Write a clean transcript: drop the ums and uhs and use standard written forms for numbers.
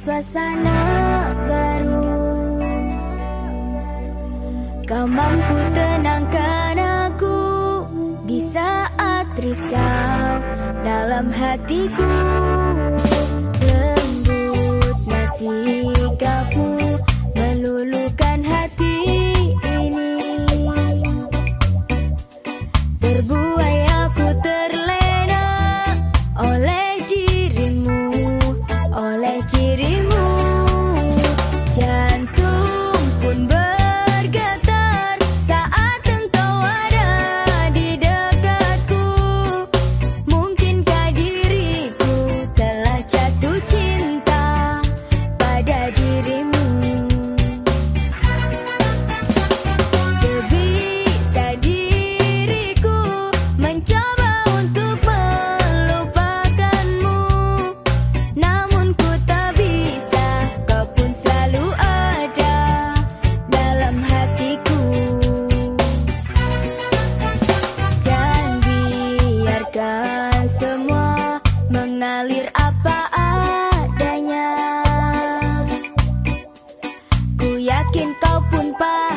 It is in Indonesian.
suasana baru. Kau mampu tenangkan aku di saat risau dalam hatiku. Lembutnya sikapmu meluluhkan hati ini. Terbuai aku terlena oleh dirimu, oleh cirimu. Jantung pun bergetar saat engkau ada di dekatku. Mungkinkah diriku telah jatuh cinta pada dirimu? Sebisa diriku mencoba untuk melupakanmu, namun ku tak bisa. Kau pun selalu ada dalam hatiku. Dan biarkan semua mengalir apa adanya. Ku yakin kau pun paham